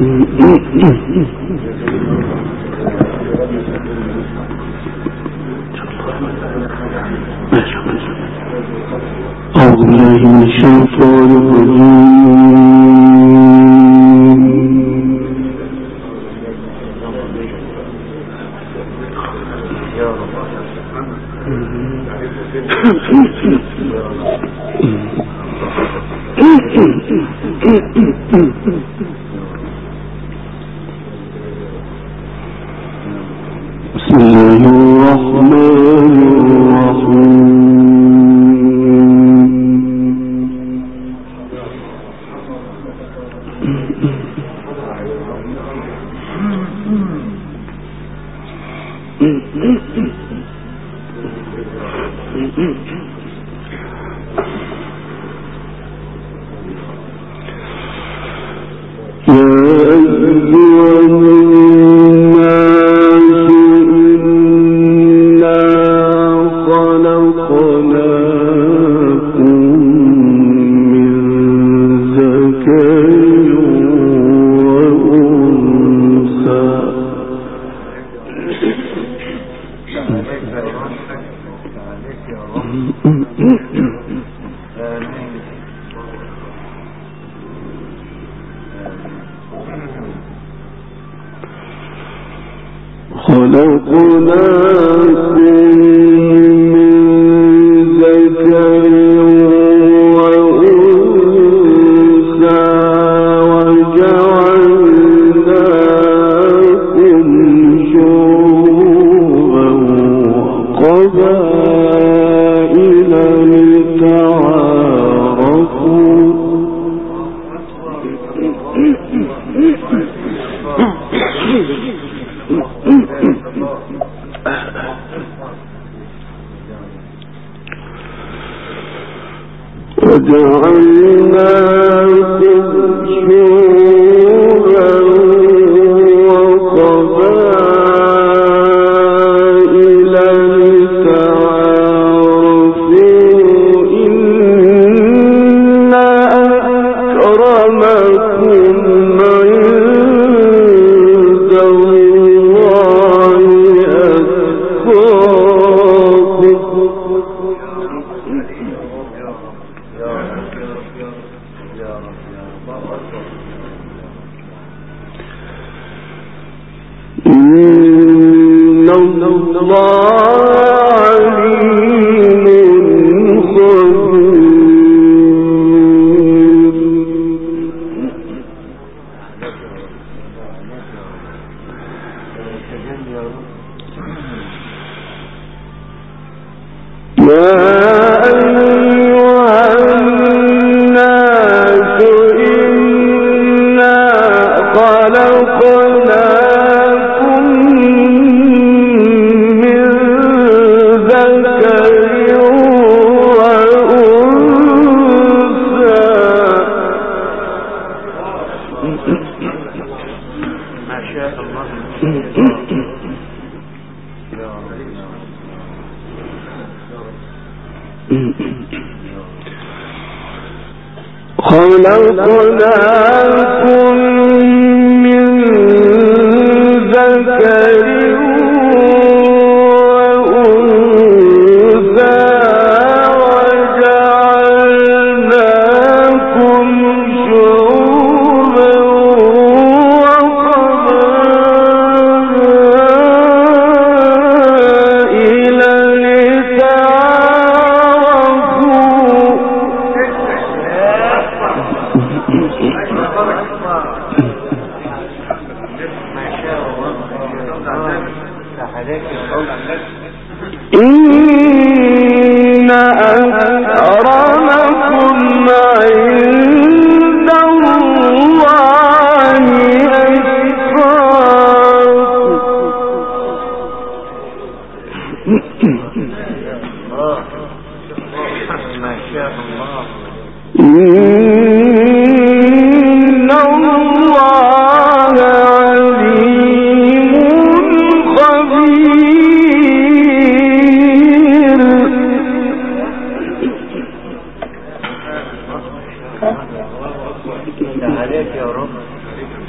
أعوذ بالله من الشيطان بسم الله الرحمن الرحيم.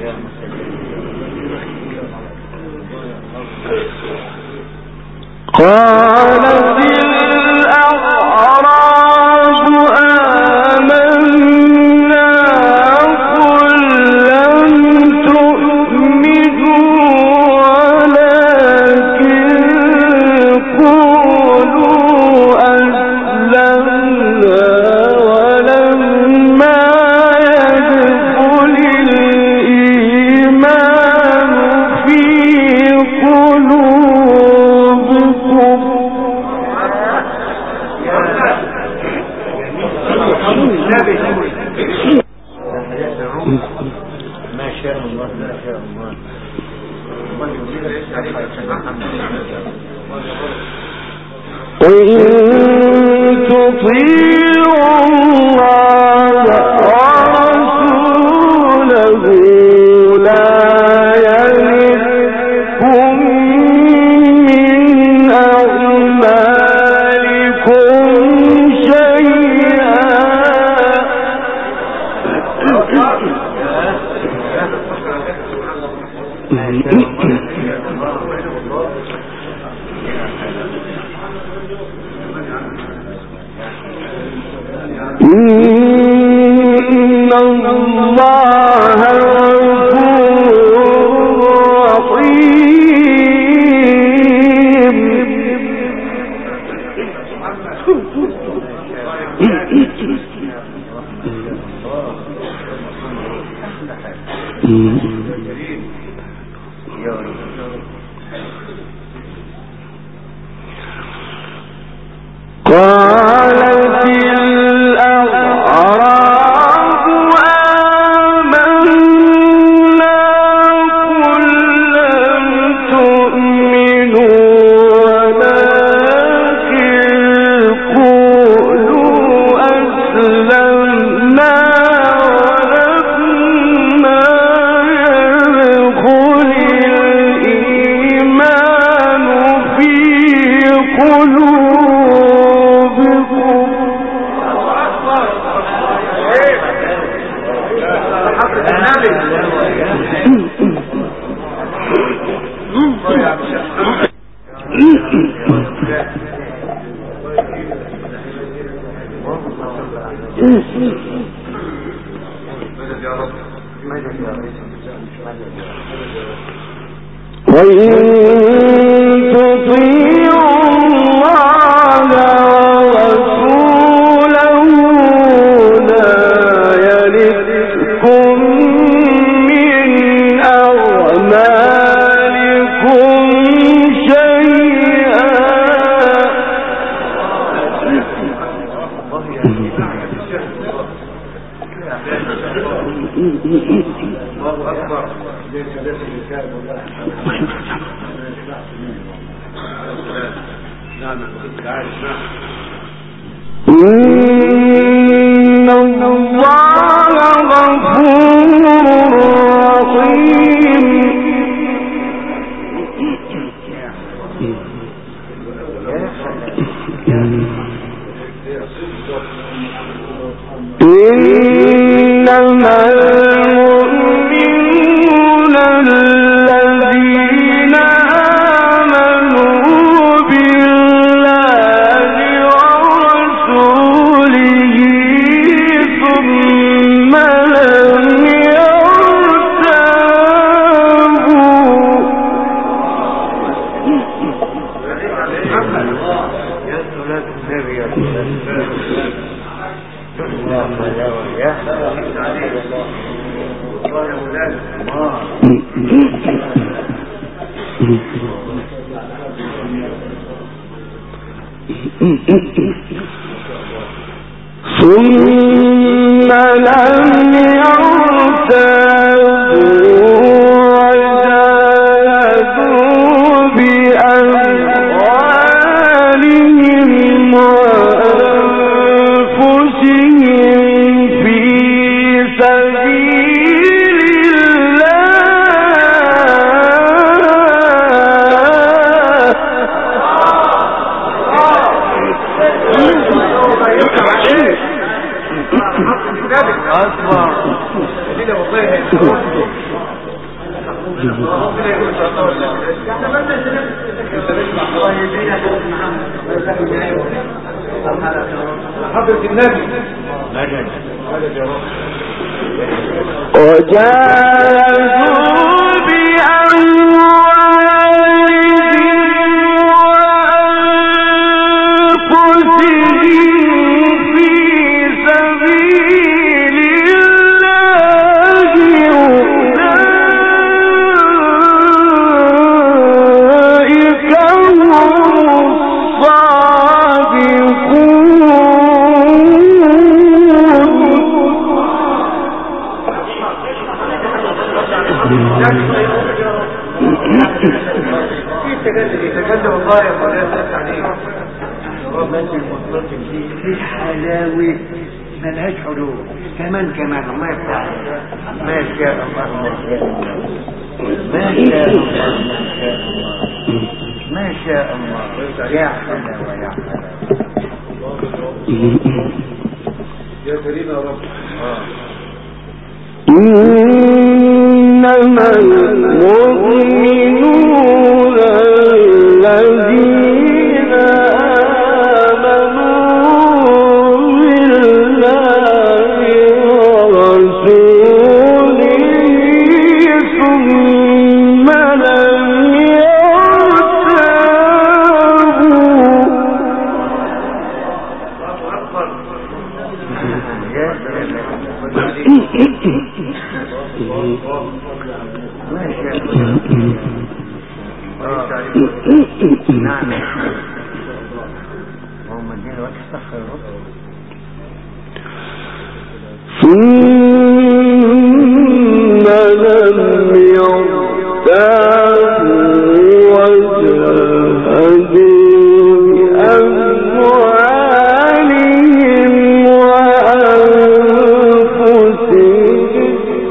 قالت الأعراب آمنا قل لم تؤمنوا ولكن قولوا أسلمنا ولما يدخل الإيمان في قلوبكم ما شاء الله ما شاء الله. وإن تطيعوا الله ورسوله لا يلدكم من أعمالكم شيئا. إن الله غفور رحيم. قالت الأعراب آمنا قل لم تؤمنوا ولكن قولوا أسلمنا ولما يدخل الإيمان في قلوبكم. وإن تطيعوا الله ورسوله لا يلدكم من أعمالكم شيئا. الله أكبر. إن الله غفور رحيم. إنما المؤمنون الذين آمنوا بالله ورسوله ثم لم يرتابوا. ثم لم يرتابوا وجاهدوا بأموالهم وأنفسهم في سبيل الله. حضرة النبي مدد مدد يا رب. وجاهدوا يتجدد الله يا فلان عليك في حلاوة ملهاش حدود. كمان الله يفتح ما شاء الله ما شاء الله يا حلاوة يا حلاوة يا كريم يا رب. إنما المؤمنون الذين آمنوا بالله ورسوله ثم لم نعم اللهم ادينا وقت استغفر رب. ثم لم يرتابوا وجاهدوا بأموالهم وأنفسهم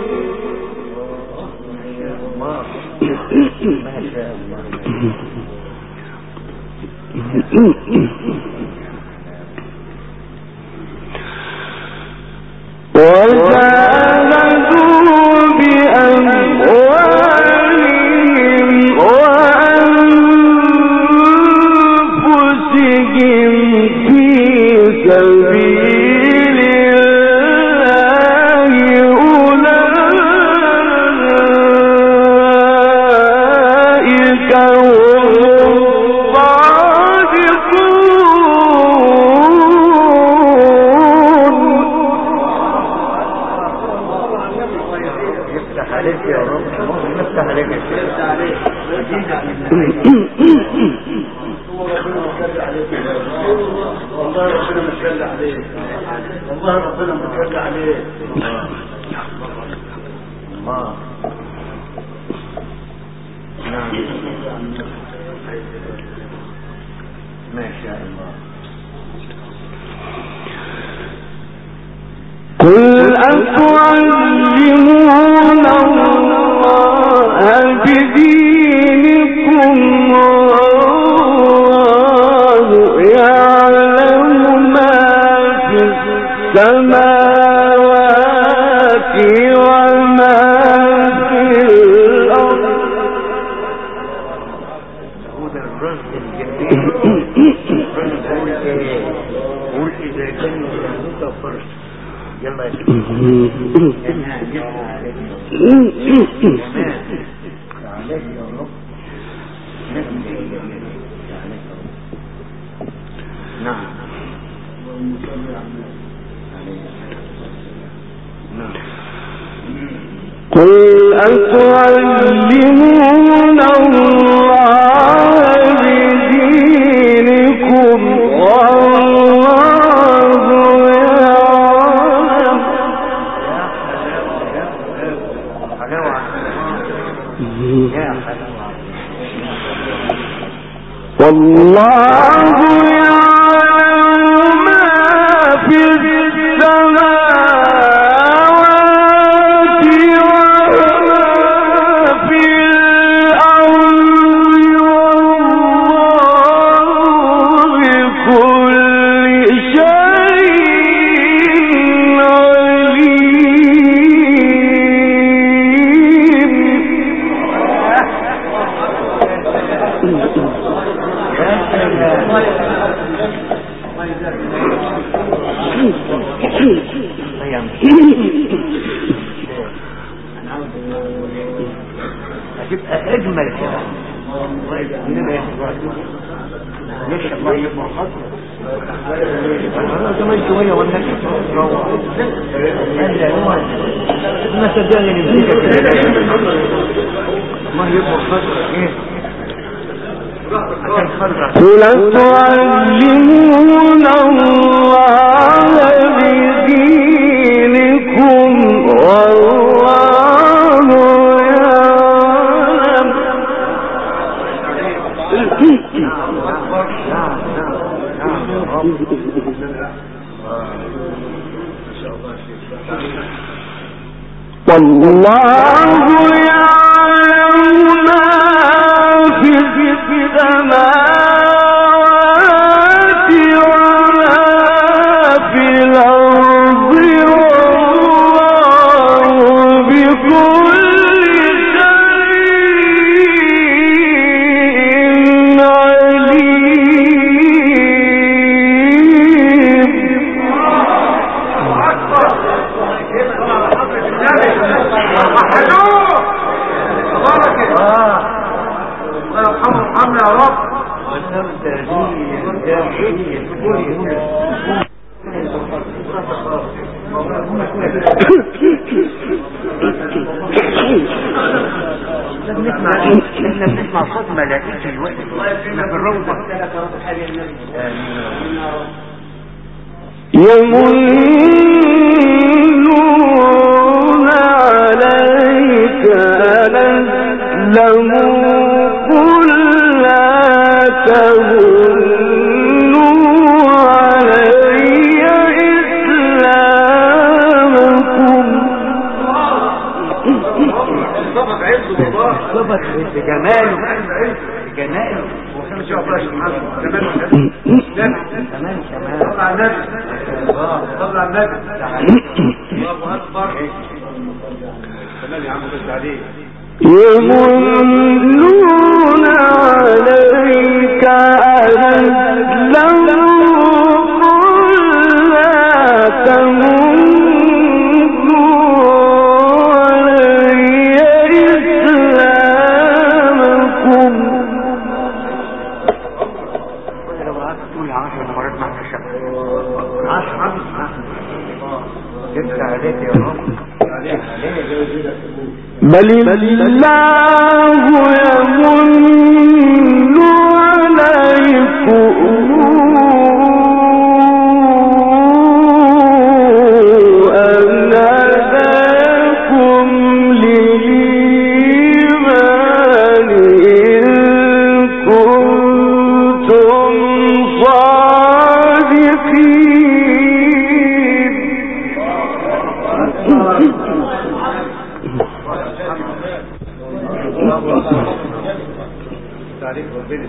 قل أتعلمون الله بدينكم والله يعلم ما في السماوات وما في الأرض. قول إذا كان متفرس يلا يا نعم قل أتعلمون الله بدينكم والله يعلم. والله يعلم ما في السماوات وما في الأرض والله بكل شيء عليم. ايام هتبقى اجمل كلام. ليش الله يبقى خطر كمان شويه ولا تروح ما صدقني نمسكك ما يبقى خطر ايه تعلمون الله بدينكم والله يعلم. والله يعلم ما في السماوات وما في الأرض والله بكل شيء احنا بنسمع صوت ملائكة الوقت احنا في الروضة يمنون عليك أسلموا قل لا تمنوا علي إسلامكم صفت بجماله بجماله وكان شاء الله سبحانه جماله كمان طلع النبي طلع النبي الله اكبر تمام يا عم بس عليه يمنون عليك أسلموا قل لا تمنوا علي إسلامكم. لو تقول 10 مرات مع الشمس 10 جبت عليك يا رب بل الله يمن عليكم أن هداكم للإيمان إن كنتم صادقين. تعريف ربنا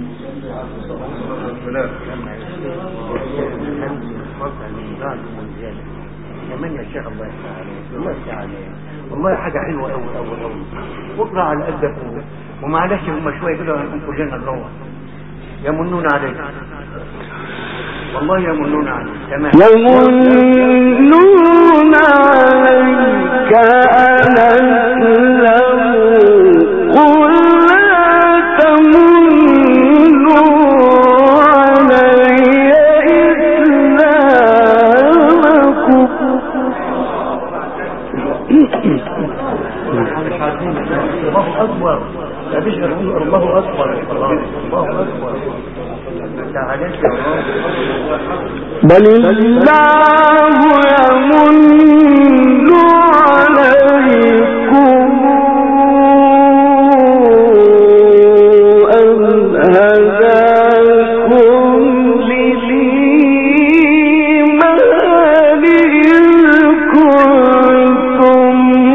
كمان يا شيخ الله يفتح عليك الله يفتح عليك والله حاجة حلوة أوي أوي أوي واطلع على قدك ومعلش هم شوية كده هنقوم كلنا نروح يمنون عليك والله يمنون عليك تمام يمنون عليك أن أسلموا قل لا تمنوا علي إسلامكم. الله أكبر لا تشهر الله أكبر الله أكبر بل الله يمن عليكم أن هداكم للإيمان إن كنتم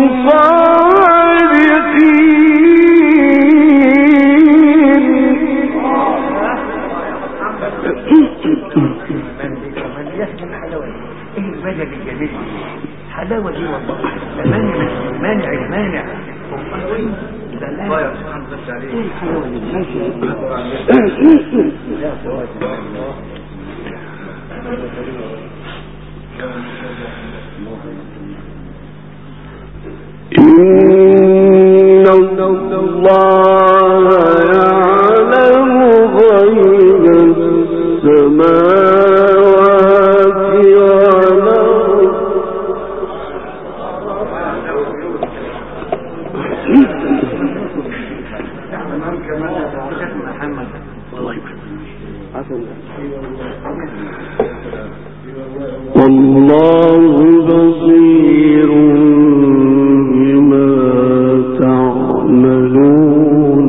حلاوة دي والله مانع المانع الله يا سبحانه وتعالى ايه الحلاوة دي ماشي إن الله يعلم غيب السماوات والأرض والله بصير بما تعملون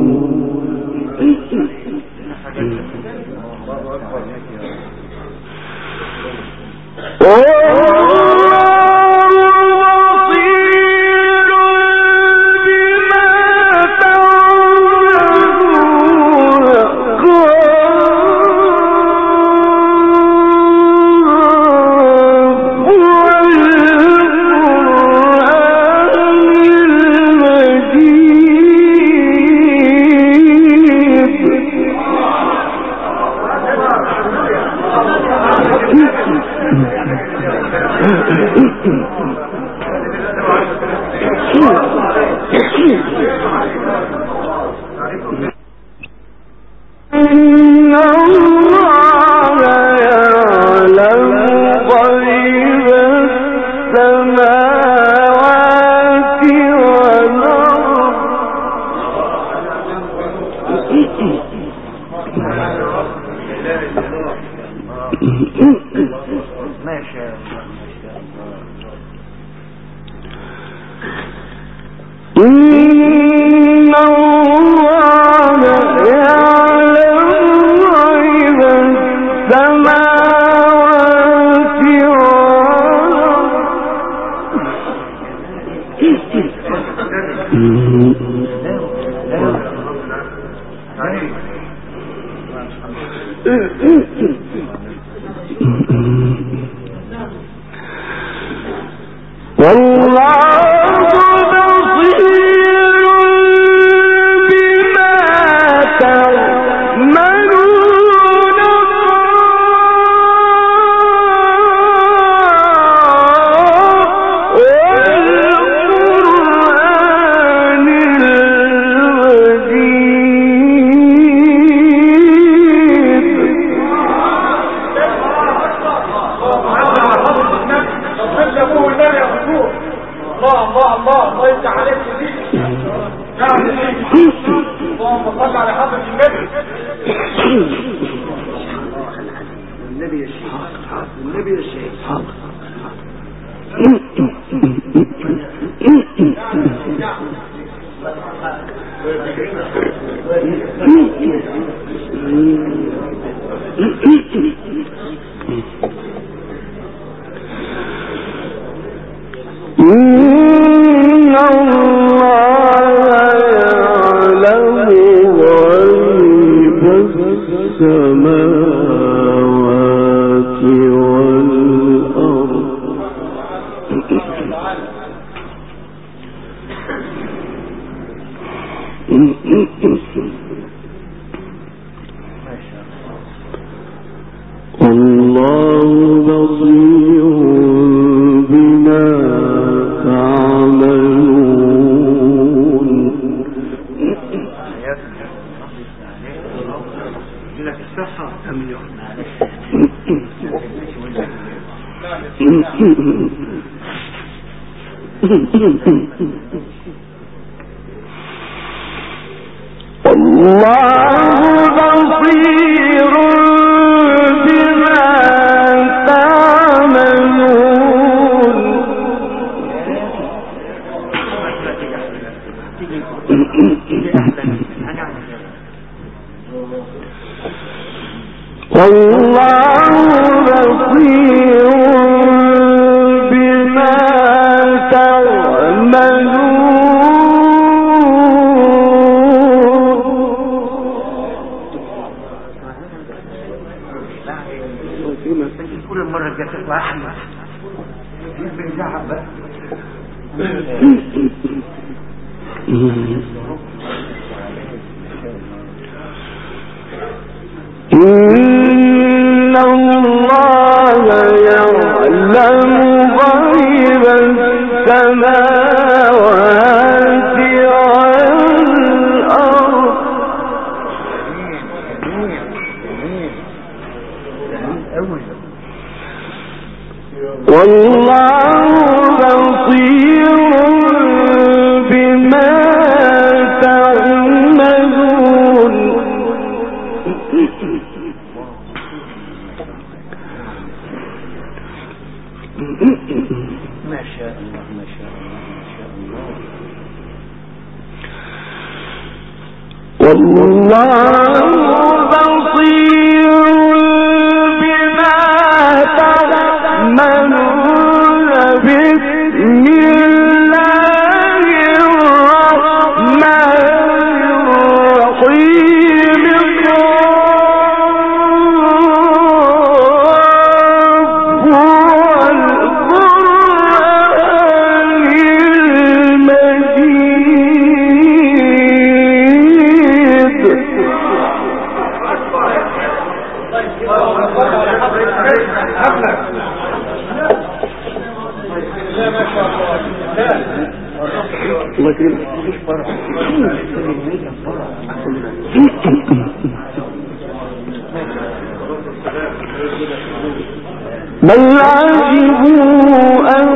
إن الله يعلم غيب السماوات بل عجبوا أن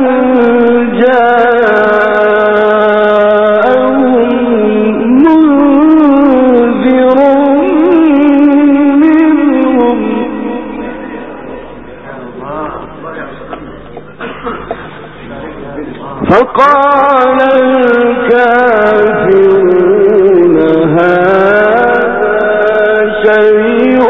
جاءهم منذر منهم فقال الكافرون هذا شيء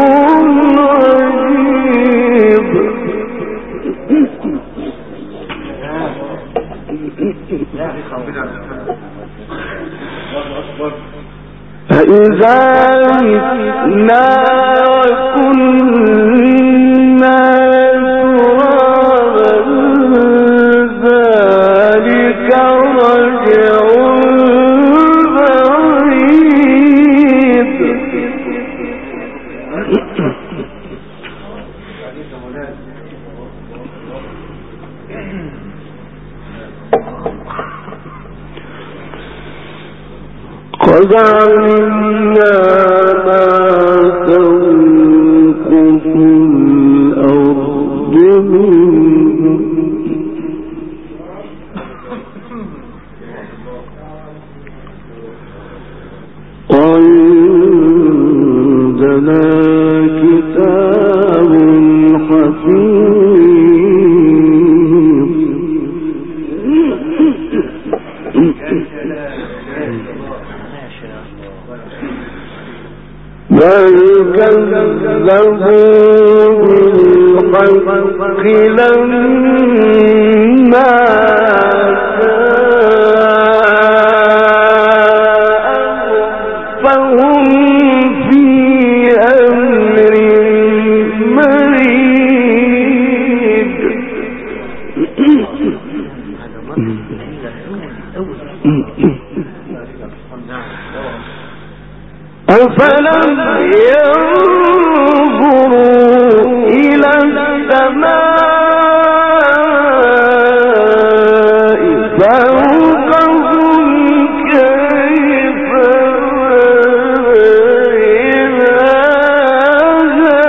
فإذا متنا وكنا ترابا ذلك رجع بعيد. قد علمنا ما تنقص الأرض منهم وعندنا كتاب حفيظ. بل كذبوا بالحق لما جاءهم فهم في أمر مريج. أفلم ينظروا إلى السماء فوقهم كيف بنيناها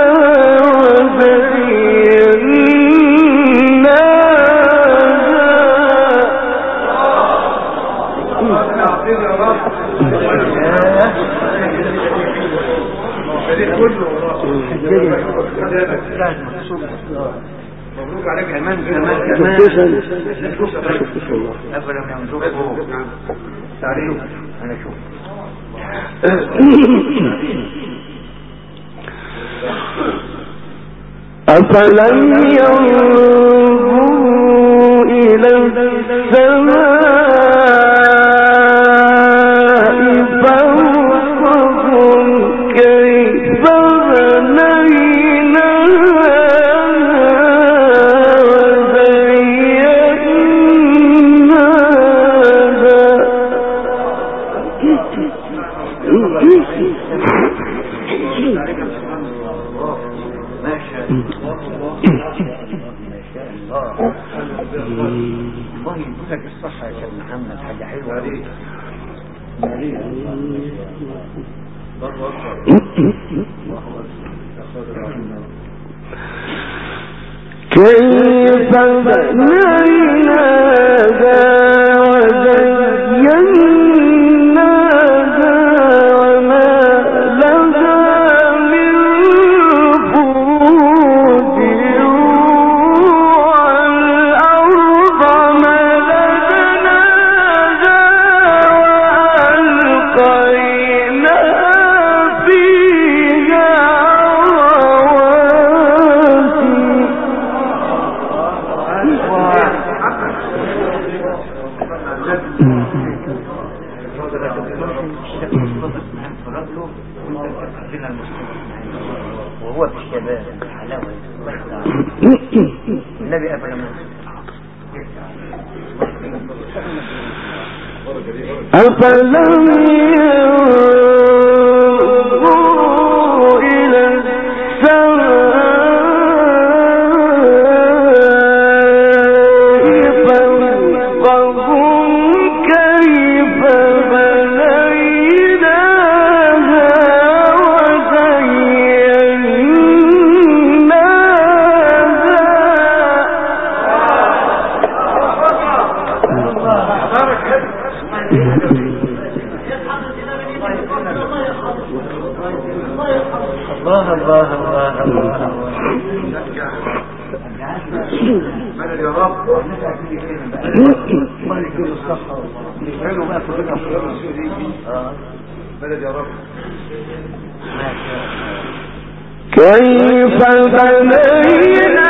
مبروك عليك كمان أفلم ينظروا تعريف أنا شوف أفلم ينظروا إلى السماء فوقهم كيف الله يديك الصحة يا شيخ محمد، حاجة حلوة عليك. كيف بنيناها وزيناها وما لها من فروج والأرض مددناها وهو في الشباب حلاوة النبي أفلم أفلم ينظروا إلى السماء فوقهم كيف بنيناها الله الله الله الله مدد يا رب الله يجيب الصحة نفعله بقى كلنا مدد يا رب كيف بنينا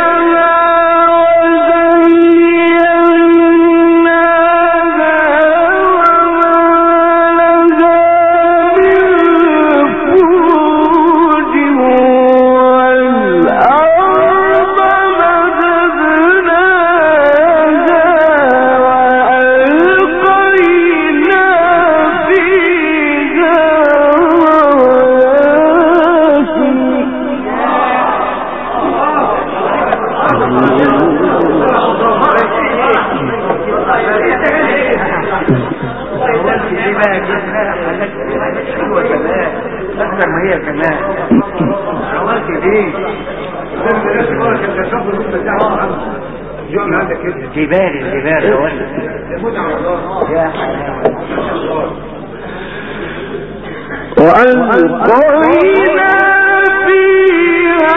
أكثر ما هي كمان عملت دي جبال الجبال يا وألقينا فيها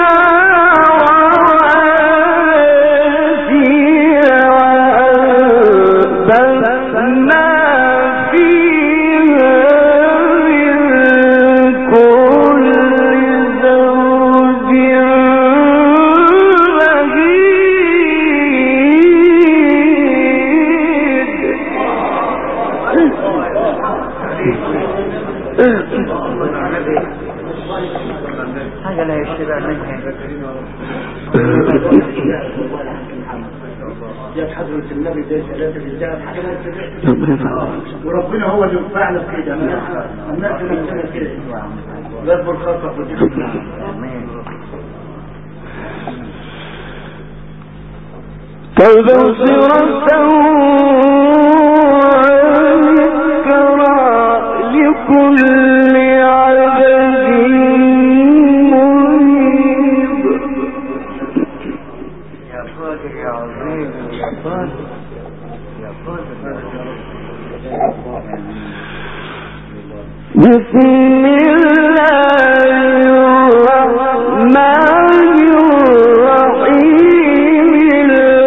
حاجة لا يشتبع منها يا حضرة النبي ده ثلاثة الرجال وربنا هو اللي ينفعنا كده الناس نفسنا كده ضرب الخطأ تبصرة وذكرى لكل عبد منيب يا قادر يا عظيم يا قادر يا قادر بسم الله الرحمن الرحيم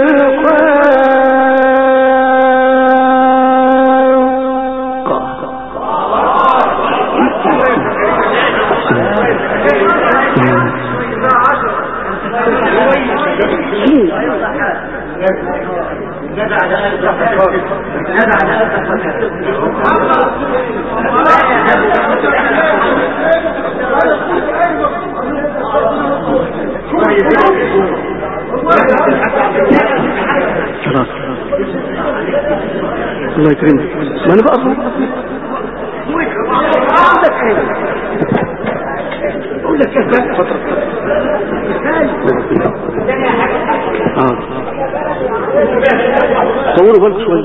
الله يكرمك ما انا بقى اقول لك كيف فترة صوروا بالك شوي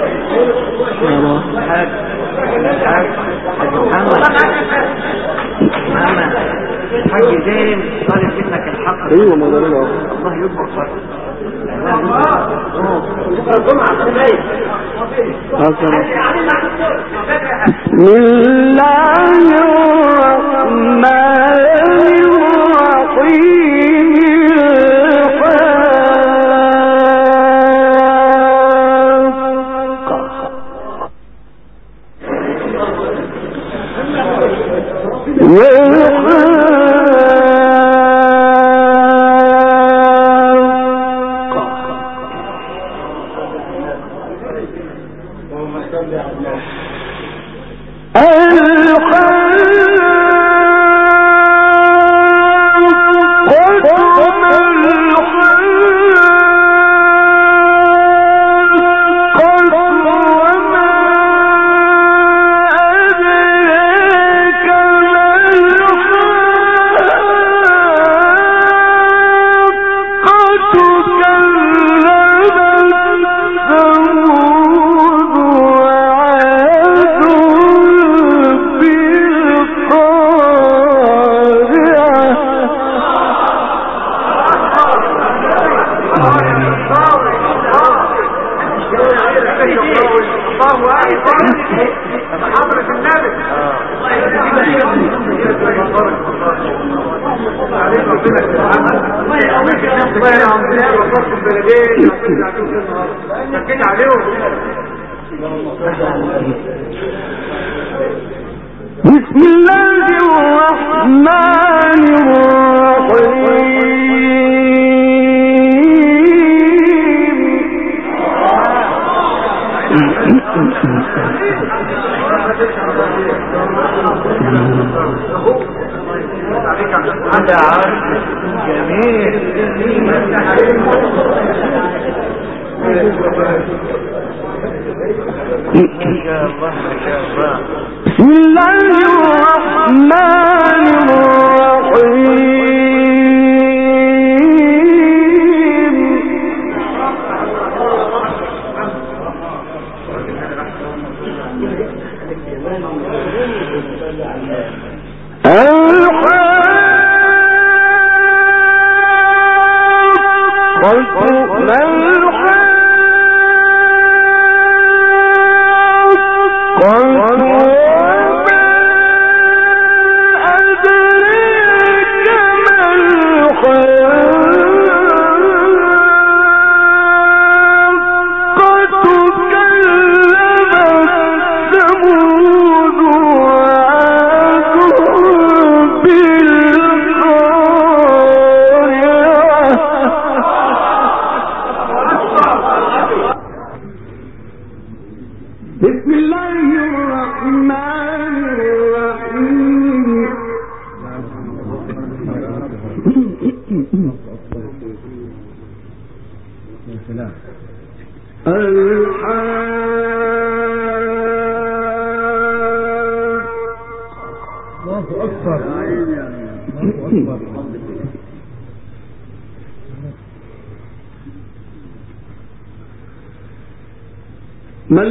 حاج زين طالب منك الحق ايوه ما الله يكبر فرق بسم الله الرحمن الرحيم بسم الله الرحمن هذا عارف جميل ما شاء الله ما شاء الله. بسم الله الرحمن الرحيم بسم الله الرحمن الرحيم الله أكبر ما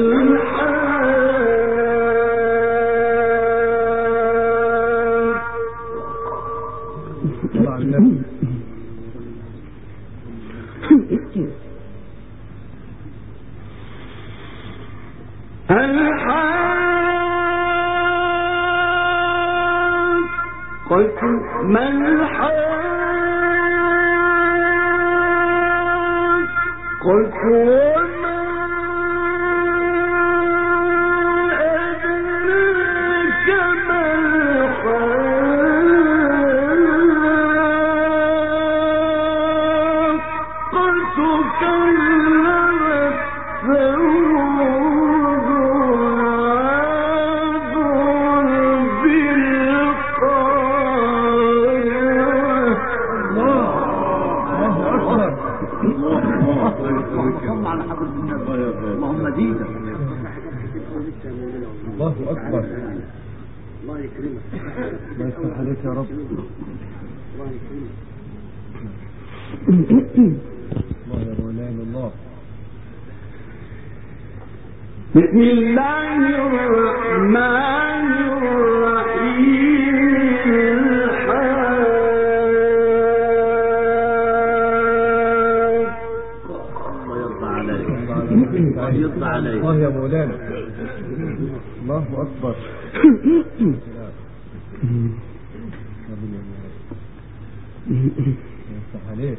اللهم زيدا. الله أكبر. الله يكرمك. الله يفتح عليك يا رب. الله يكرمك. الله يا مولانا الله. بسم الله الرحمن الرحيم. يطلع عليك. الله يا مولانا. الله أكبر. يفتح عليك.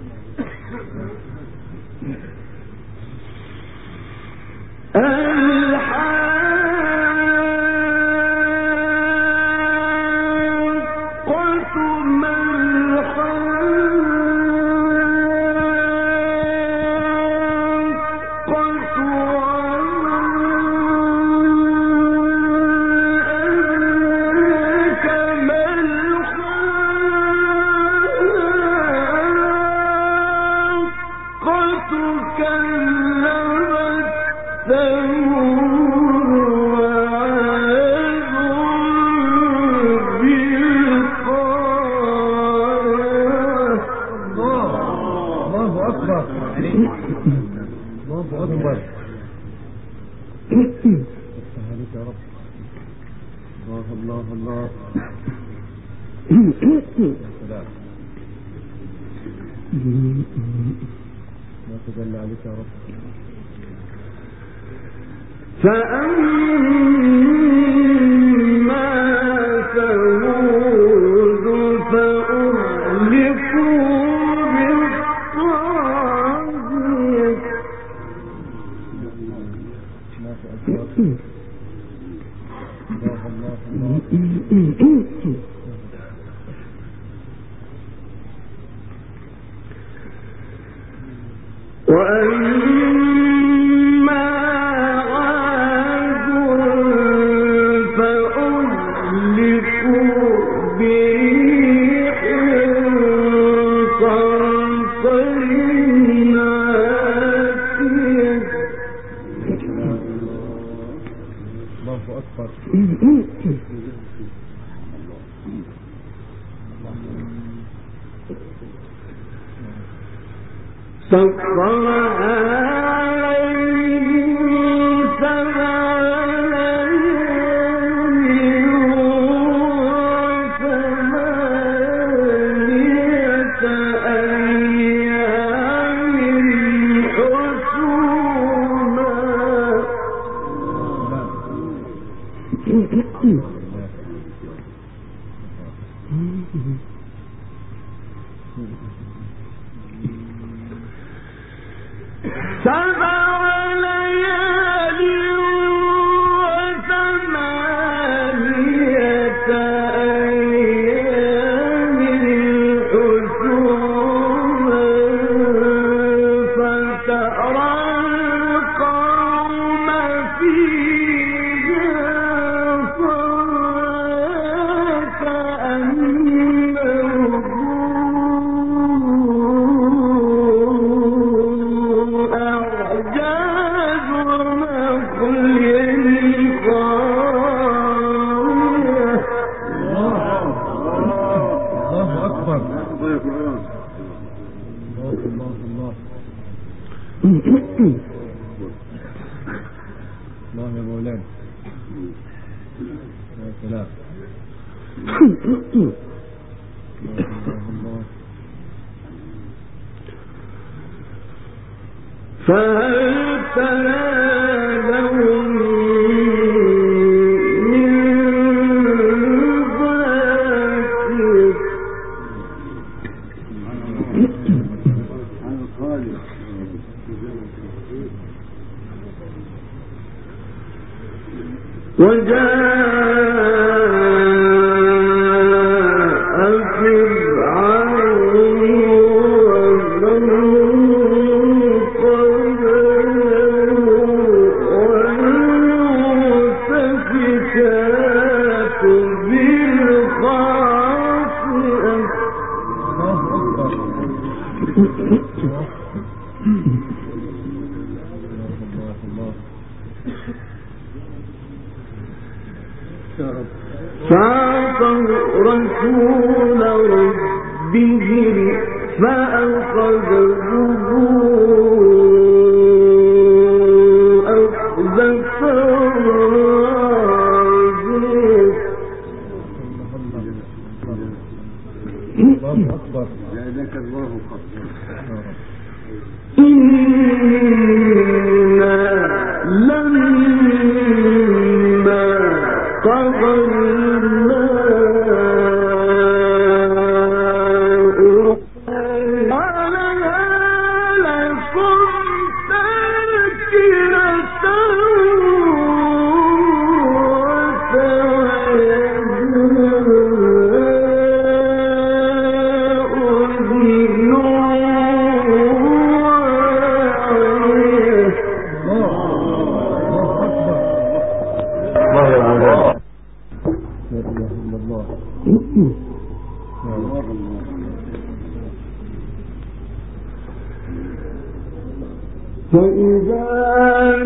فإذا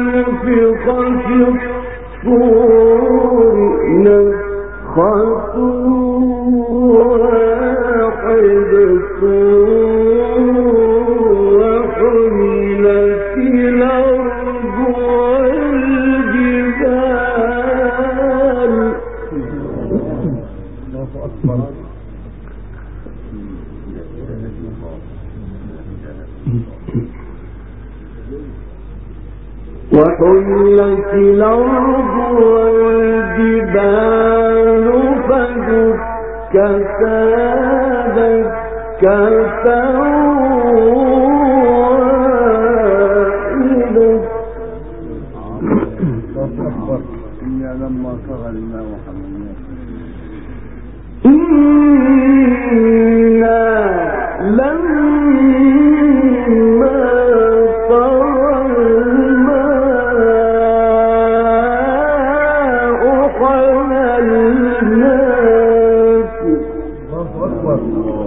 وحلت الأرض والجبال فدكتا دكة واحدة إنا لما طغى الماء حملناه إنا لما طغى الماء حملناك. الله أكبر.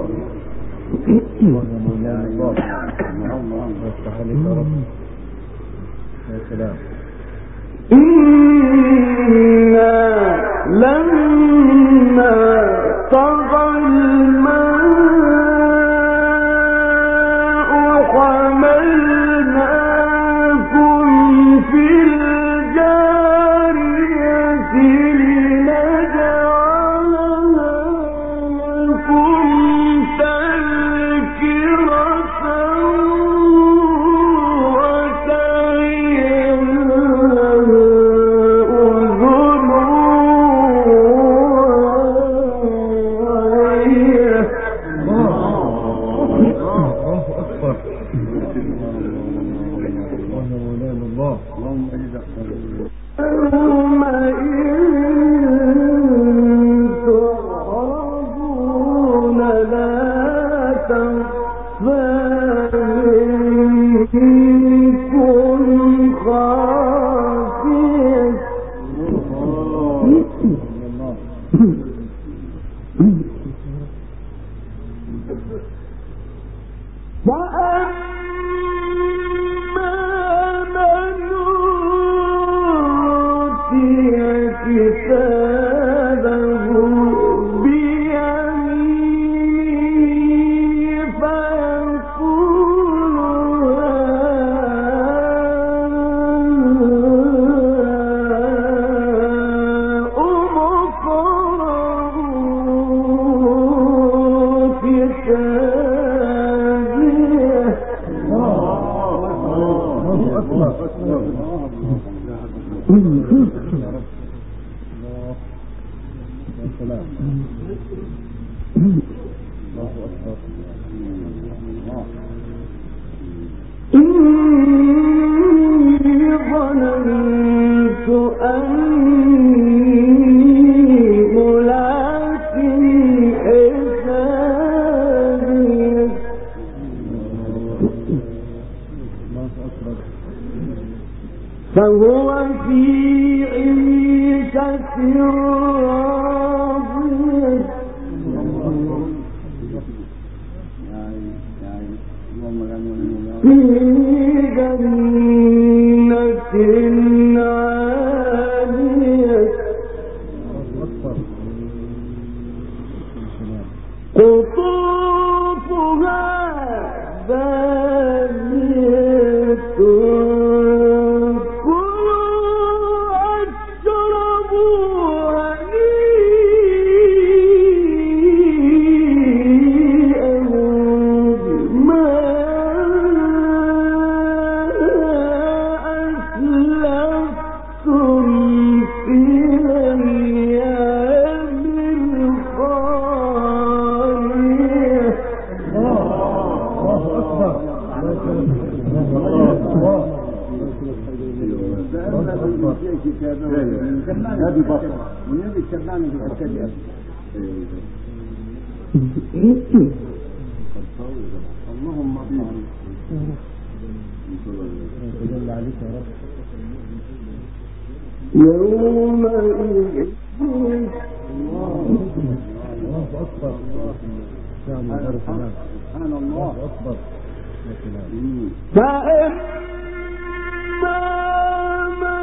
إنا لما طغى الماء حملناكم في الجارية لنجعلها لكم تذكرة فهو في عيشة راضية في جنة عالية قطوفها دانية هذه بطل والنبي سمعنا في الحكاية اللهم جل عليك يا رب يومئذ الله أكبر سبحان الله أكبر فإما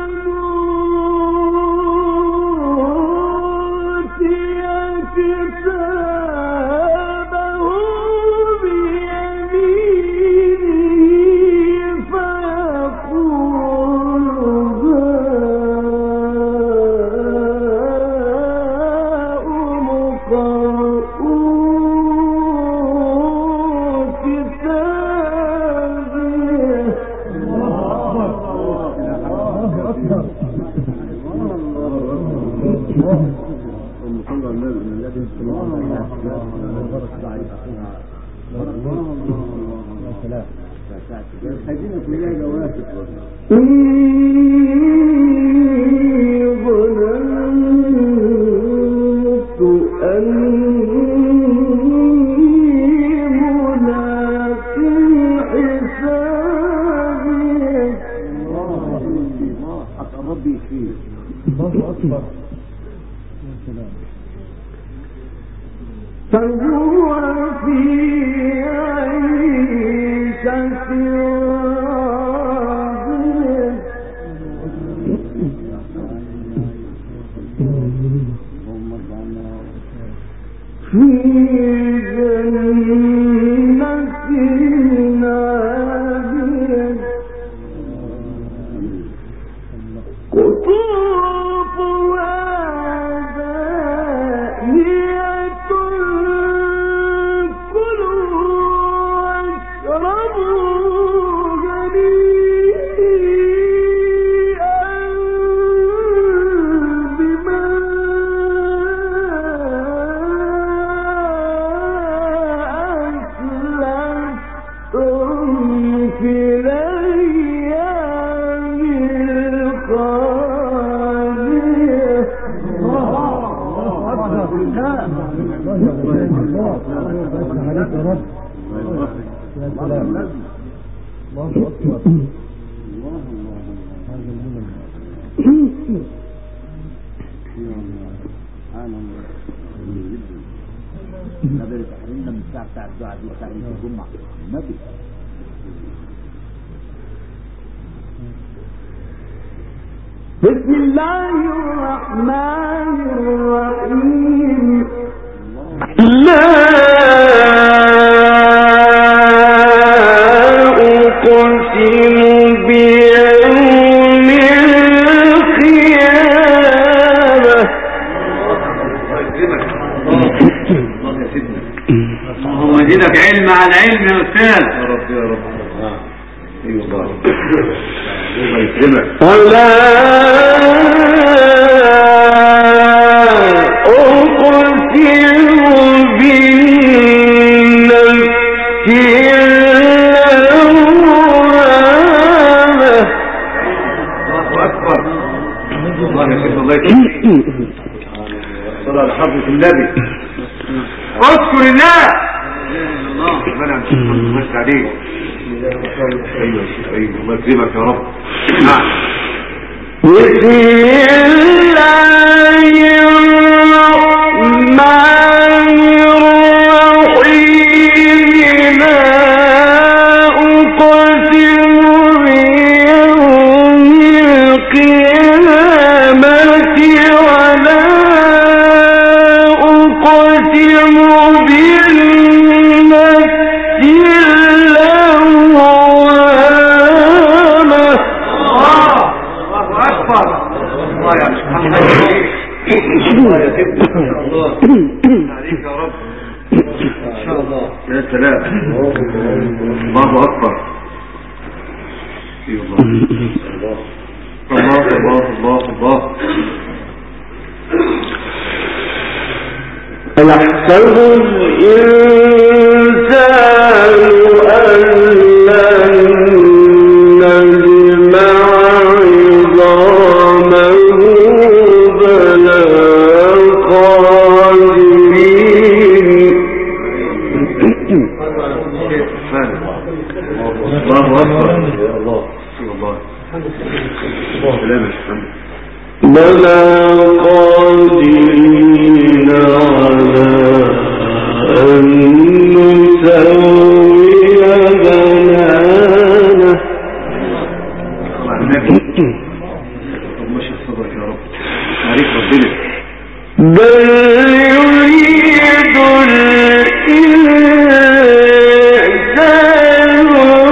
بسم الله الرحمن الرحيم لا أقسم بيوم القيامة اللهم يزيدك علم على علم يا أستاذ. يا رب يا رب. ايوه الله ولا أقسم بالنفس اللوامة. الله أكبر. الله يا سيدنا الله يكرمك. صلى على حضرة النبي. اذكر الله. الله ربنا يمسك عليك. ايوه ايوه الله يكرمك يا رب. نعم. بسم الله الرحمن الرحيم لا أقسم بيوم القيامة ولا أقسم بالنفس اللوامة. الله يا محمد الله يا سيدنا الله عليك يا رب ان شاء الله. يا سلام الله اكبر. الله الله الله الله الله. أيحسب الإنسان أن لن نجمع عظامه بلى قادرين. الله اكبر يا الله الله سلام الحمد بلى قادرين على أن نسوي بنانه. مش صدرك يا رب عليك ربنا. بل يريد الإنسان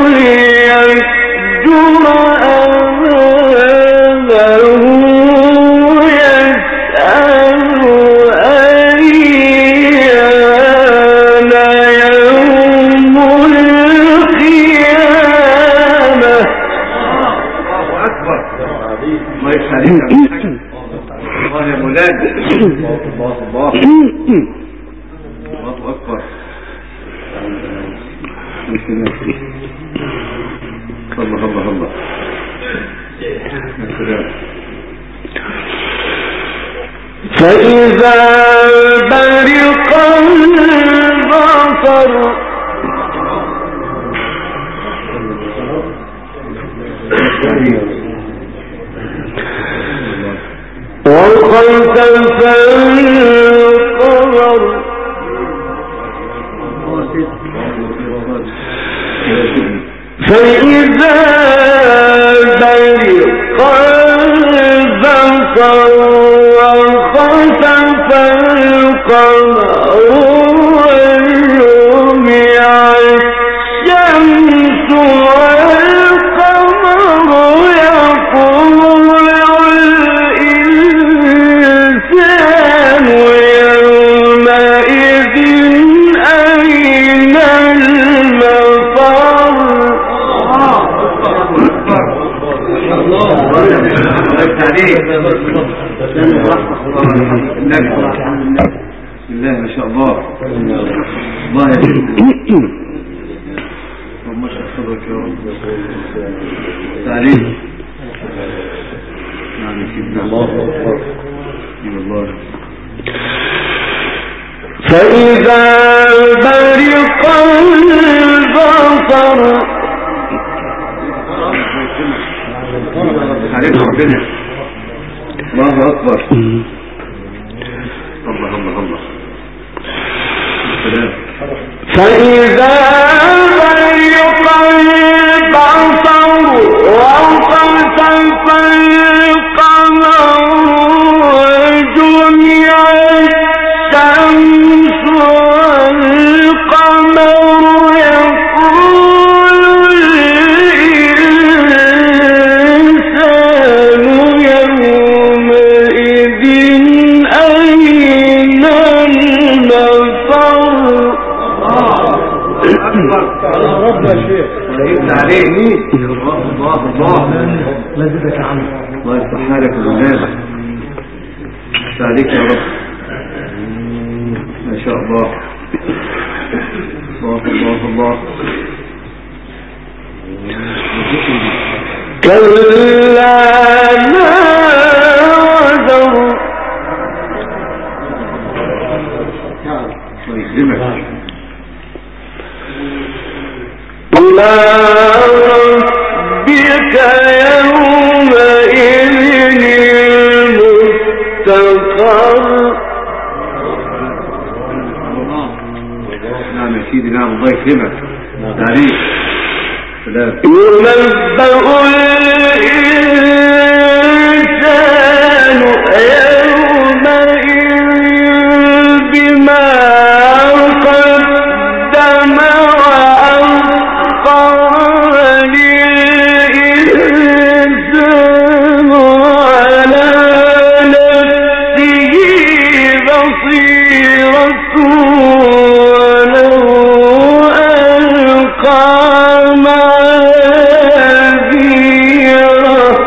ليفجر أمامه يسأل أيان يوم القيامة. الله أكبر. الله يسعدك. الله يا مولانا. الله الله الله الله أكبر. الله الله الله. فإذا برق البصر وانخسف القمر فإذا برق البصر وانخسف القمر وجمع الشمس والقمر يقول الإنسان يومئذ أين المفر. بسم الله ما شاء الله. الله يا سيدي. اللهم اشرح صدرك يا رب. تعليم. نعم يا سيدنا. الله أكبر. الله. فإذا برق البصر عليك ربنا. الله أكبر. الله الله الله. فإذا برق البصر وانخسف القمر وجمع الشمس والقمر يقول الإنسان يومئذ أين المفر. رب يا شيخ. عليك. الله الله الله. مزيدك عنه. الله يفتح حالك بالله. عليك يا رب. ما شاء الله. الله الله الله. كلا لا وزر الله يكرمك. إلى ربك يومئذ المستقر. نعم يا سيدي. نعم الله يكرمك. عليك. سلام. ينبأ الإنسان يومئذ بما قدم وأخر. للإنسان على نفسه بصيرة ولو ألقى معاذيره.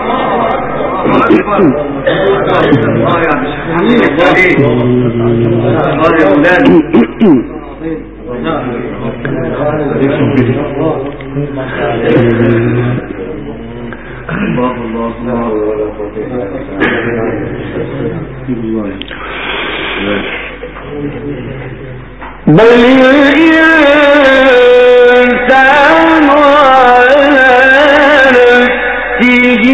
الله يا عبد الحميد. الله يا مولانا. الله الله الله. بل الإنسان على نفسه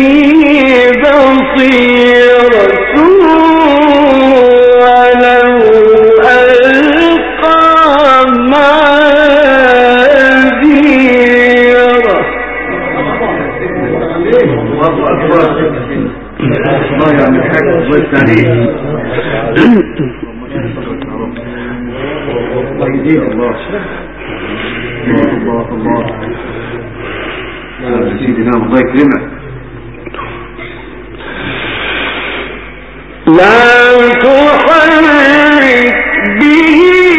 بصيرة ولو ألقى معاذيره. الله أكبر. الله يا عم الحاج. الله يستعينك. الله يزيد. الله الله الله. يا سيدنا الله يكرمك. لا تحرك به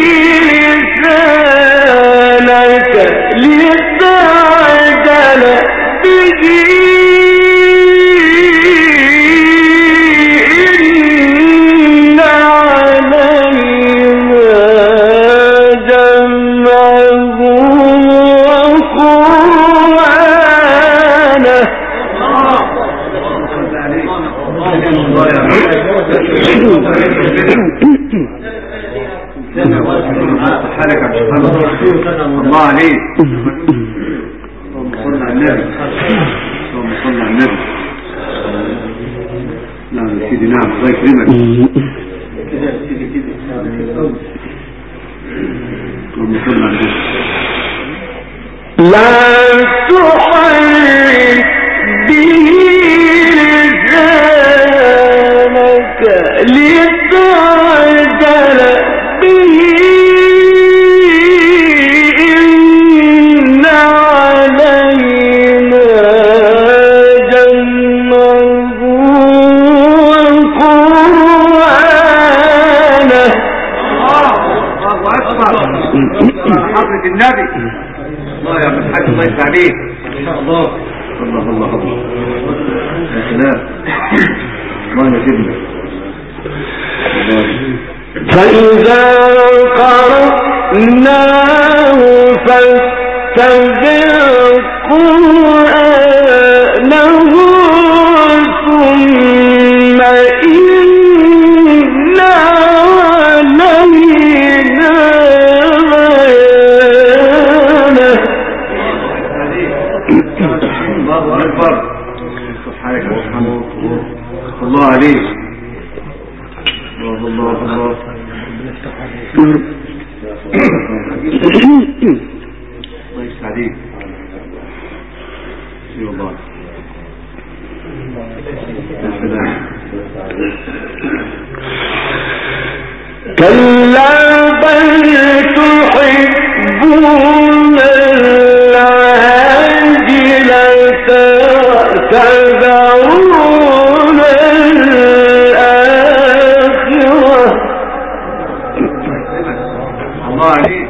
لسانك لتعجل به. إن الله عليك. اللهم صل على النبي. اللهم صل على النبي. نعم يا سيدي، نعم، الله يكرمك. اللهم صل على النبي. لا تحرك به لسانك لتعجل به إن علينا جمعه وقرآنه. الله أكبر. حضرة النبي. الله يا عبد الحاج، الله يفتح عليك. ما شاء الله. الله الله الله. يا سلام. الله يجزيك. فإذا قرأناه فاتبع قرآنه ثم إن علينا بيانه. الله أكبر. سبحانك وبحمدك. الله عليك. الله الله الله. الله يفتح عليك. اي والله. يا سلام. كلا بل تحبون العاجلة تذرون الآخرة. الله عليك.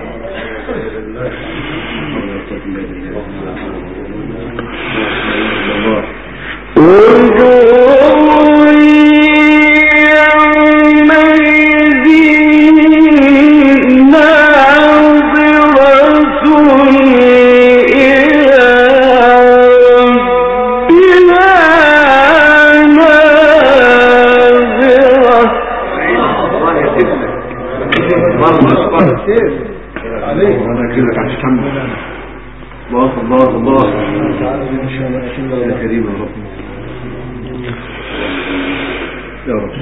الله الله يا كريم يا رب يا رب.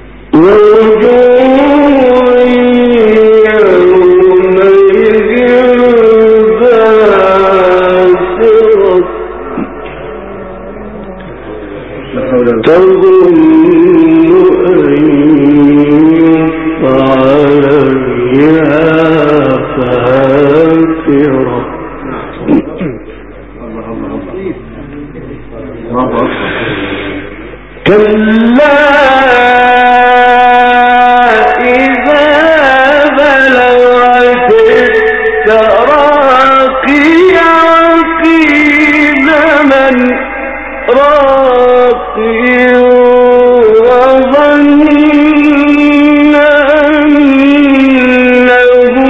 كلا إذا بلغت التراقي قيل من راقي وظن أنه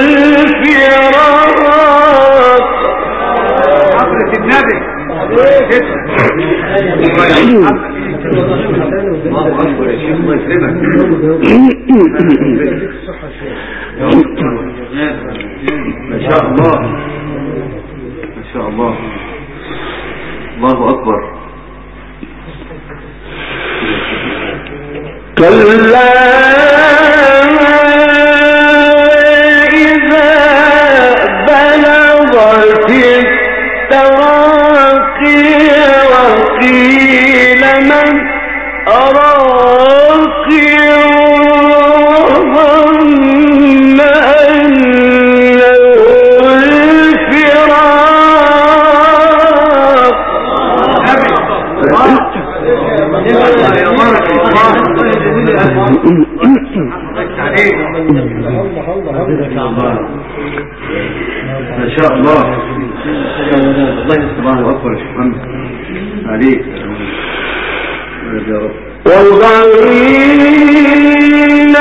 الفراق. حضرة النبي. الله أكبر يا شيخ، الله يكرمك. ما شاء الله ما شاء الله. الله أكبر. كلا إذا بلغت التراقي وقيل من راقي وظن أنه الفراق. ما شاء الله. الله سبحانه أكبر. الحمد عليك يا رب. وظن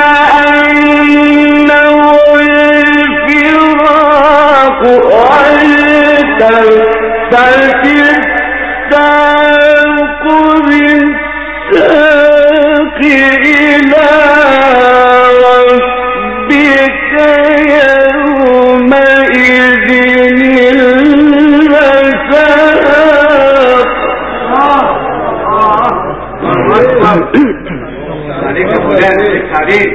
أنه الفراق والتفت الساق بالساق إلى ربك يومئذ المساق. عليك يا فلان عليك.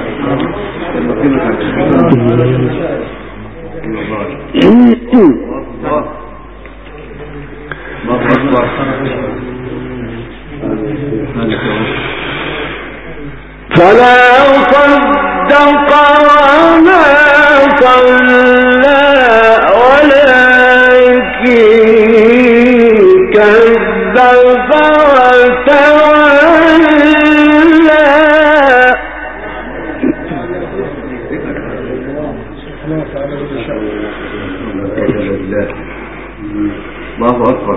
فلا صدق ولا صلى ولكن كذب وتولى. الله أكبر.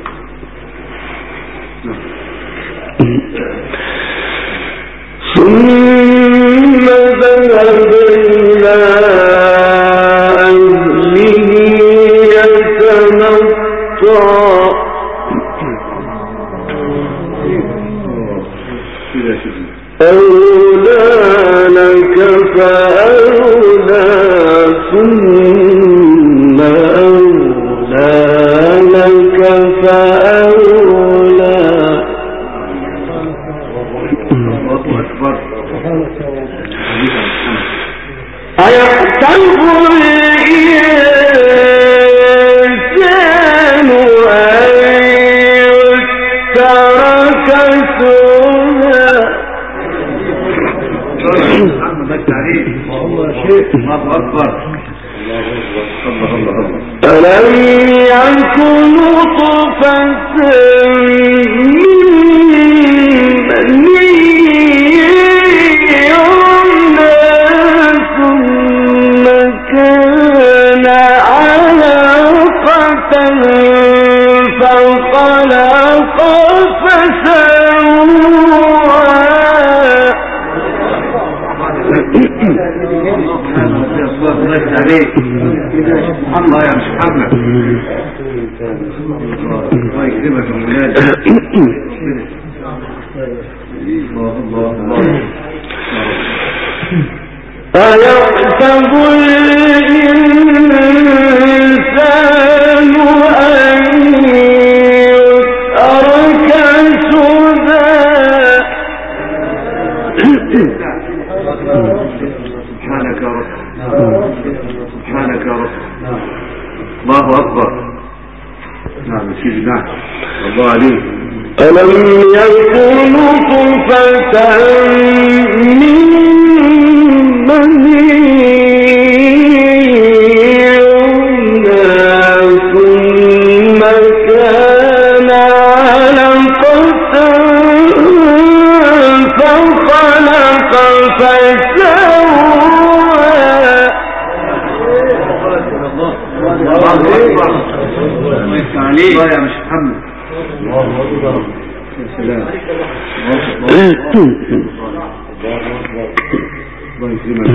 ثم ذهب إلى أهله يتمطى. أولى لك فأولى ثم أولى لك فأولى. أيحسب الإنسان أن يترك سدى. الله أكبر. ألم يكن نطفة من مني ثم كان علقة فخلق فسوى. الله يا محمد. الله يكرمك يا مولانا. أيحسب الإنسان أن يترك سدى. سبحانك يا رب. سبحانك يا رب. الله أكبر. نعم سيدي نعم. الله عليك. ألم يكن نطفة من مني ثم كان علقة فخلق فسوى. الله أكبر. الله يا مش محمد. الله أكبر. يا سلام. الله يكرمك.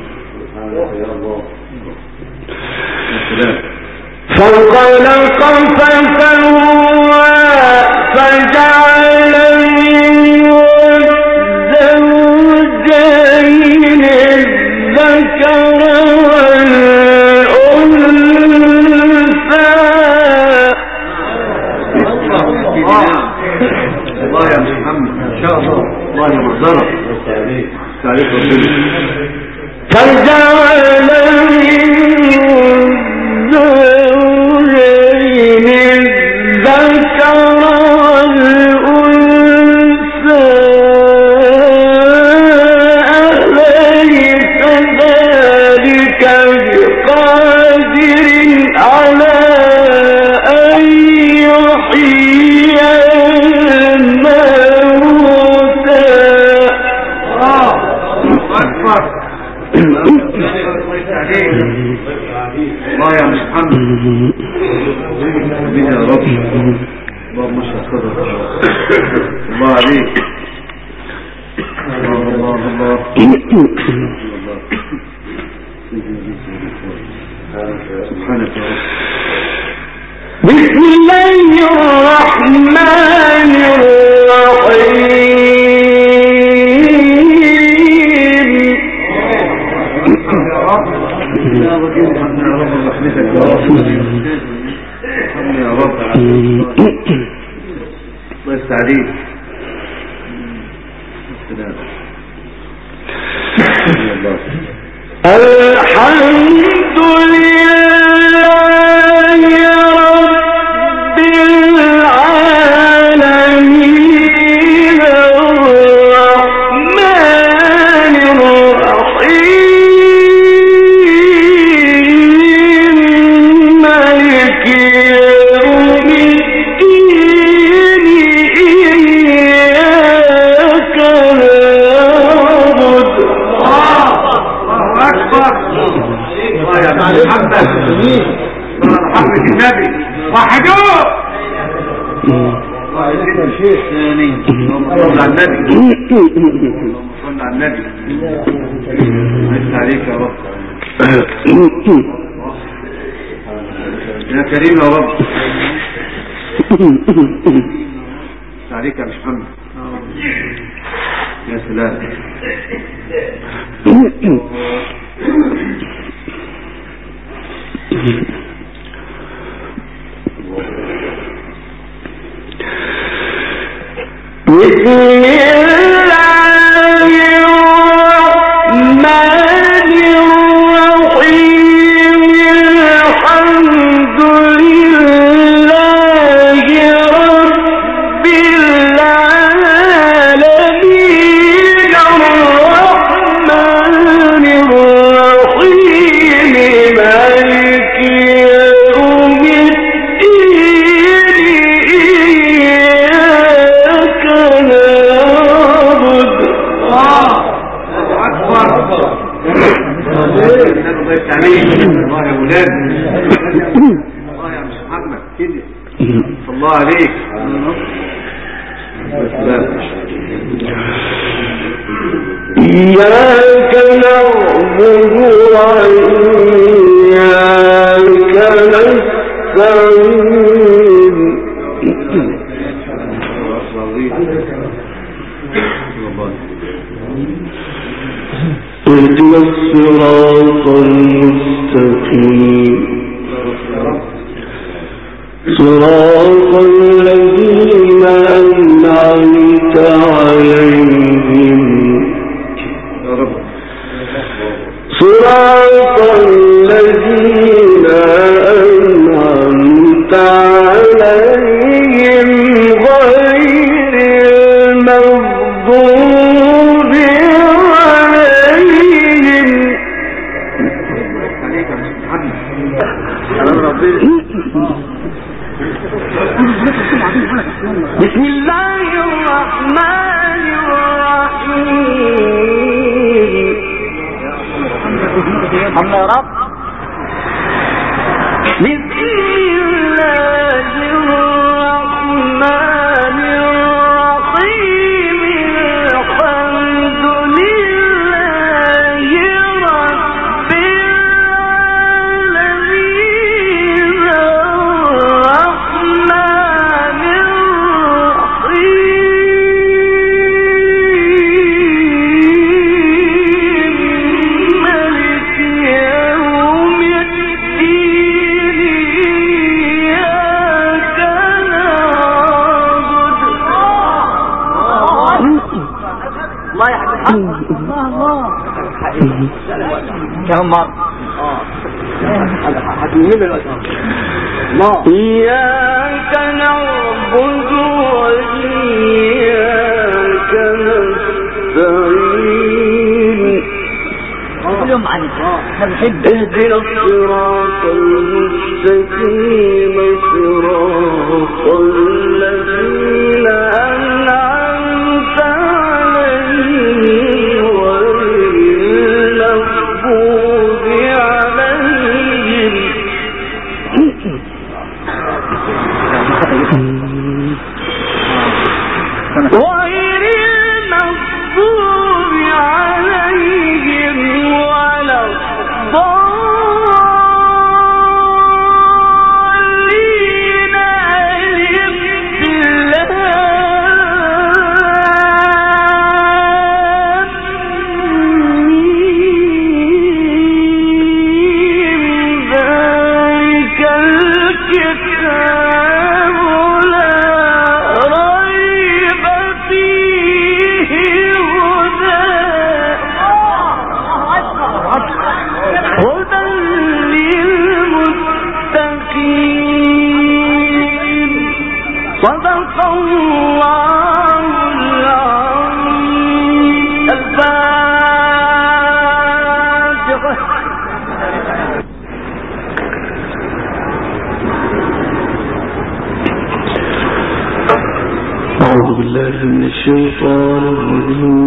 يا سلام. فخلق فسوى فجعل الزوجين الذكر والأنثى. الله يا محمد ان شاء الله. الله يا مصدرك. تعريف ربنا. فجعل الزوجين الذكر والأنثى. أليس ذلك بقادر على أن يحيي الموتى. الله يا محمد. بنا يا رب. اللهم اشهد صدرك. الله عليك. الله الله الله. سبحانك يا رب. بسم الله الرحمن الرحيم. ارحمنا يا رب برحمتك يا رب. ارحمنا يا رب. الله يستعينك. السلام. الحمد لله رب العالمين الرحمن الرحيم مالك يوم الدين إياك نعبد. الله يا محمد رحمة النبي وحدوه. الله يسلمك شيخ ثاني. اللهم صل على النبي. اللهم صل على النبي. عز عليك يا رب يا كريم يا رب. عز عليك يا محمد. يا سلام. بسم الله الرحمن الرحيم الحمد لله رب العالمين الرحمن الرحيم مالك يوم الدين إياك نعبد. الله يا ولاد. الله يا محمد كده. الله عليك. إياك نعبد وإياك نستعين اهدنا الصراط المستقيم صراط الذين أنعمت عليهم صراط الذين أنعمت عليهم غير المغضوب عليهم. بسم الله الرحمن الرحيم. الله يا رب. بسم الله الرحمن الرحيم الحمد لله رب العالمين الرحمن الرحيم مالك يوم الدين إياك نعبد. الله يا حبيبي. الله كم مرة إياك نعبد وإياك نستعين اهدنا الصراط المستقيم صراط الذين أنعمت عليهم غير المغضوب عليهم غير المغضوب عليهم ولا الضالين. ألف لام بالله من الشيطان الرجيم.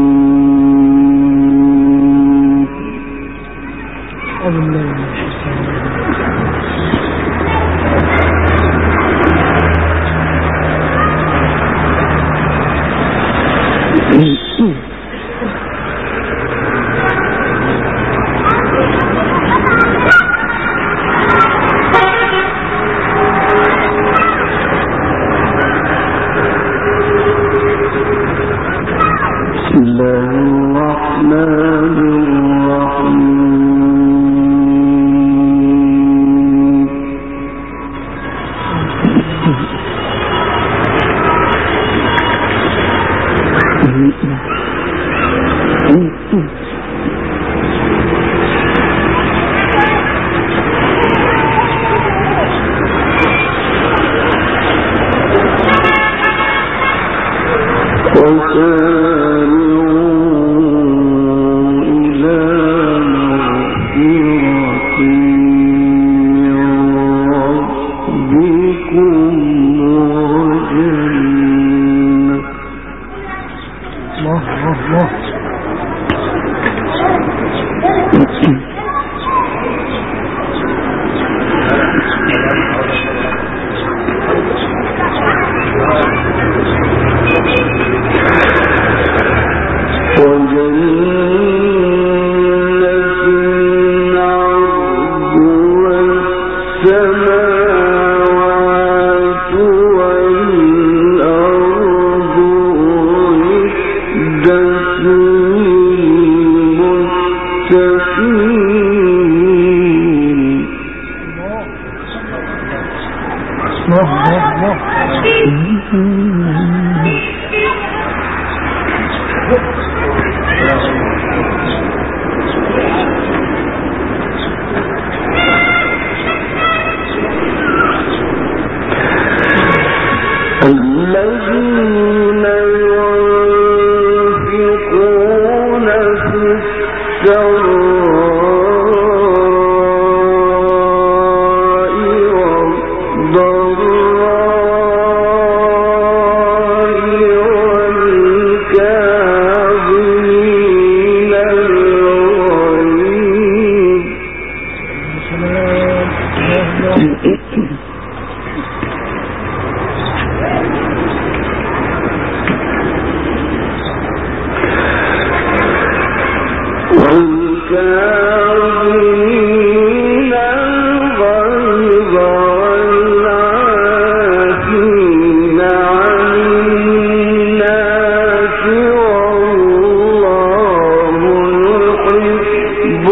الذين ينفقون في السراء والضراء والكاظمين الغيظ والكاظمين الغيظ والعافين عن الناس والله يحب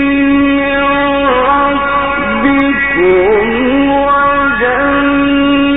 وجنة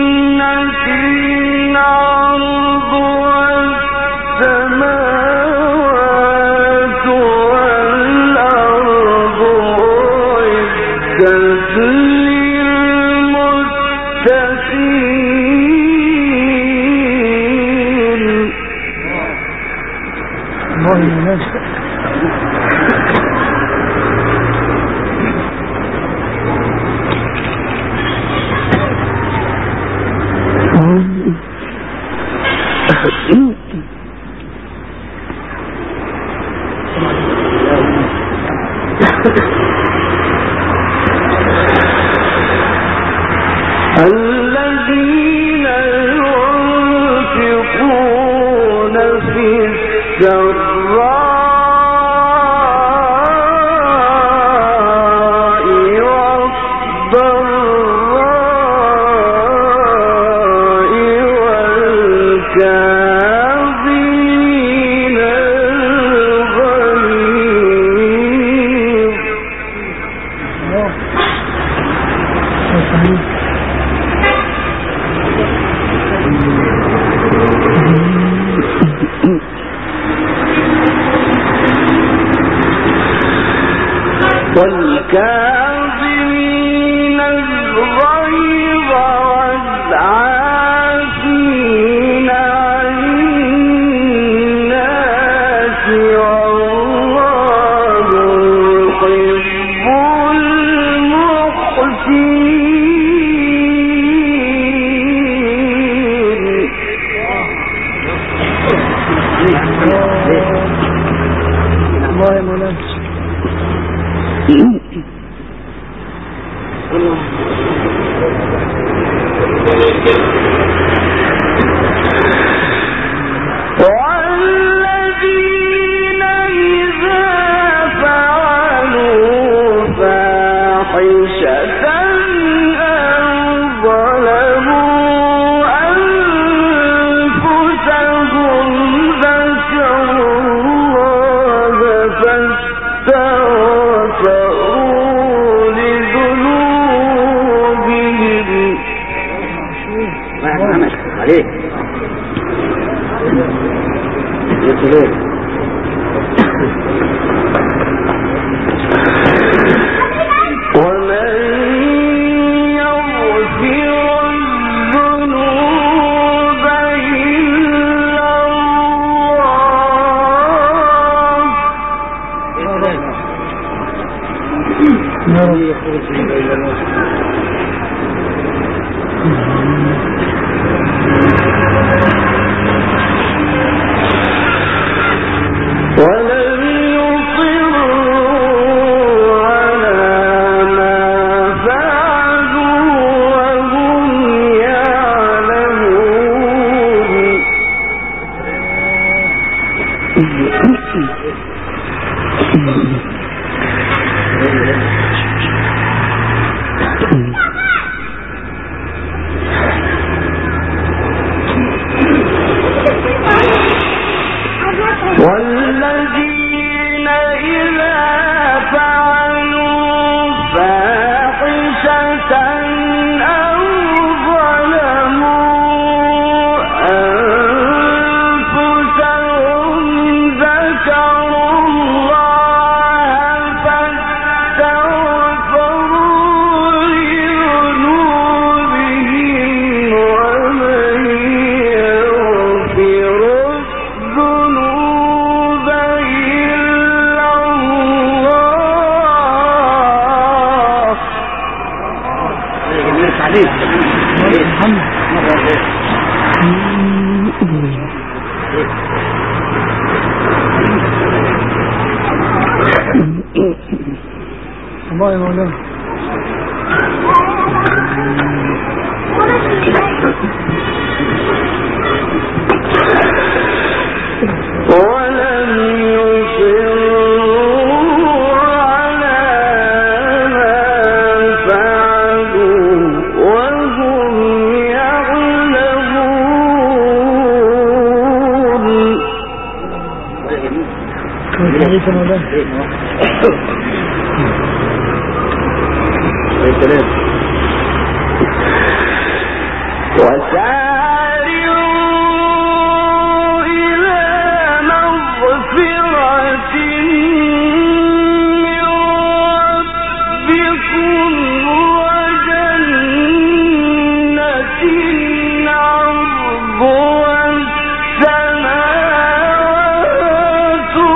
الذين ينفقون في السراء والضراء والكاظمين الغيظ والكاظمين الغيظ والعافين عن الناس والله يحب المحسنين. الله يا مولانا. والذين إذا فعلوا فاحشة أو ظلموا أنفسهم ذكروا الله فاستغفروا لذنوبهم. عليك يقولون ومن يغفر الذنوب إلا ولم يصروا على ما فعلوا وهم يعلمون. والذين إذا فعلوا فاحشة أو ظلموا أنفسهم ذكروا الله فاستغفروا لذنوبهم ومن يغفر الذنوب إلا الله. الله يا مولانا. ولم يصروا على ما فعلوا وهم يعلمون. عليك يا مولانا. وسارعوا إلى مغفرة من ربكم وجنة عرضها السماوات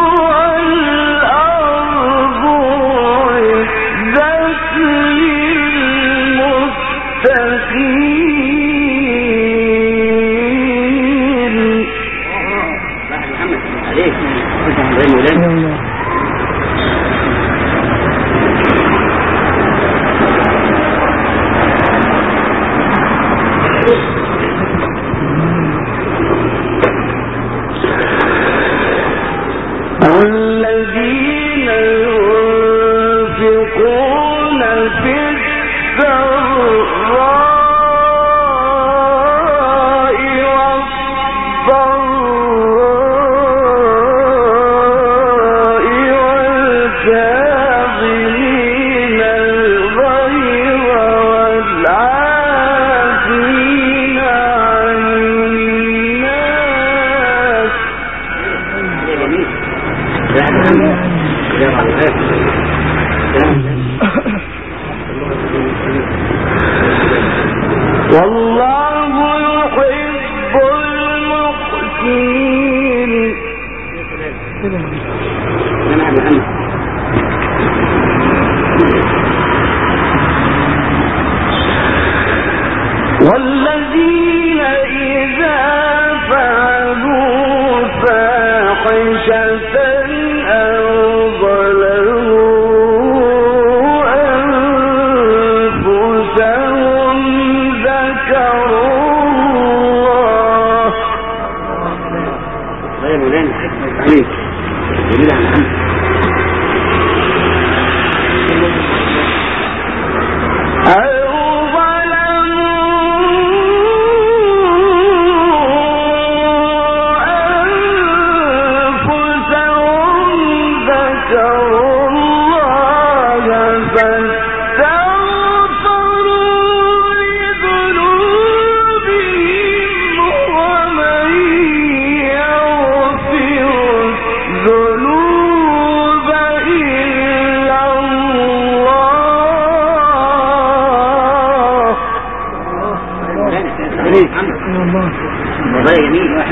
والله يمين واحد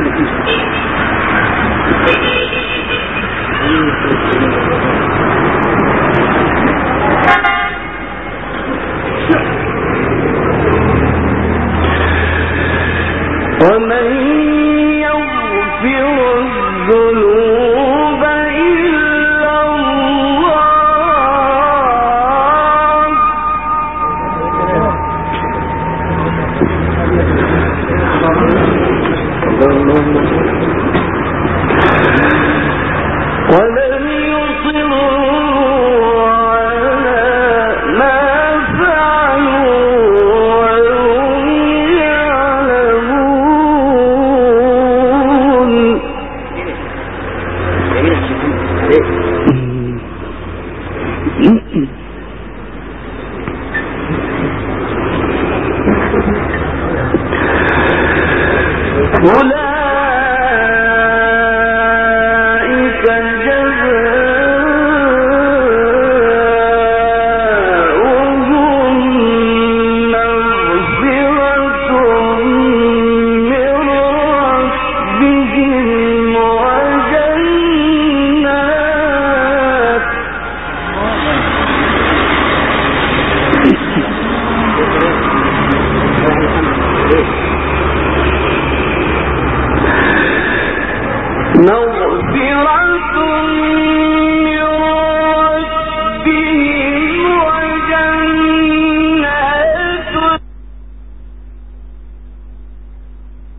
ومن يغفر الذنوب إلا الله ولم يصروا على ما فعلوا وهم يعلمون. أولئك جزاؤهم مغفرة من ربهم وجنات مغفرة